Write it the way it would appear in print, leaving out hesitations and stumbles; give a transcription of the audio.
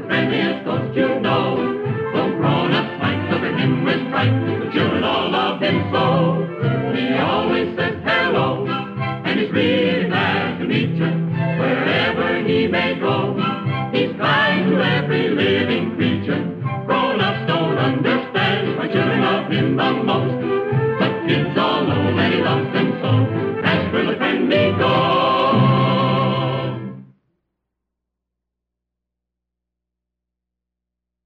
friendliest ghost you know. Though grown-ups might look at him with fright, the children all love him so. He always says hello, and he's really glad to meet you, wherever he may go. He's kind to every living creature. Grown-ups don't understand why children love him the most, but kids all